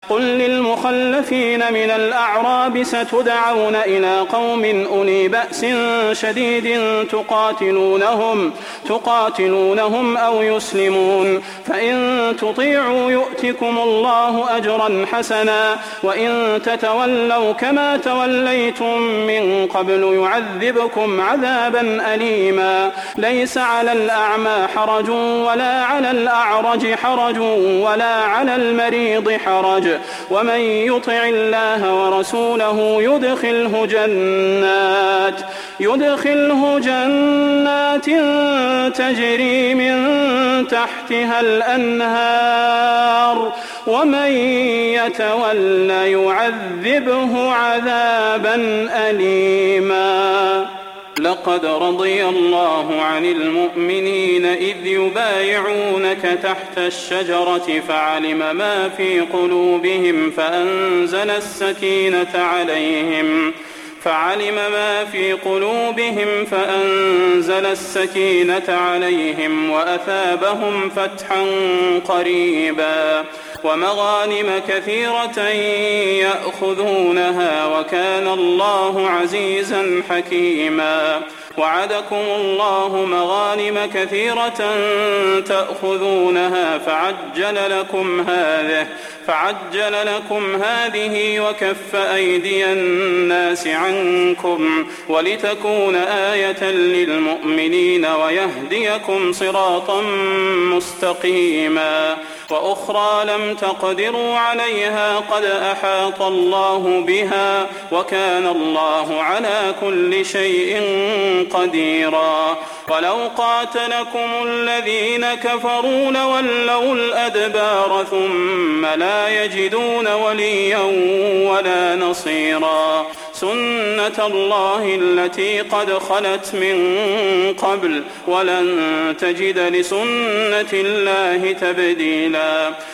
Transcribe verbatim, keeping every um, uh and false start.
قل للمخلفين من الأعراب ستدعون إلى قوم أولي بأس شديد تقاتلونهم, تقاتلونهم أو يسلمون فإن تطيعوا يؤتكم الله أجرا حسنا وإن تتولوا كما توليتم من قبل يعذبكم عذابا أليما ليس على الأعمى حرج ولا على الأعرج حرج ولا على المريض حرج ومن يطع الله ورسوله يدخله جنات يدخله جنات تجري من تحتها الأنهار ومن يتولى يعذبه عذابا أليما. لقد رضي الله عن المؤمنين إذ يبايعونك تحت الشجرة فعلم ما في قلوبهم فأنزل السكينة عليهم فعلم ما في قلوبهم فأنزل السكينة عليهم وأثابهم فتحا قريبا ومغانم كثيرة يأخذونها وكان الله عزيزا حكيما. وعدكم الله مغانم كثيرة تأخذونها فعجل لكم هذه فعجل لكم هذه وكف أيدي الناس عنكم ولتكون آية للمؤمنين ويهديكم صراطا مستقيما. وأخرى لم تقدروا عليها قد أحاط الله بها وكان الله على كل شيء قديرا. ولو قاتلكم الذين كفروا لولوا الأدبار ثم لا يجدون وليا ولا نصيرا. سنة الله التي قد خلت من قبل ولن تجد لسنة الله تبديلا.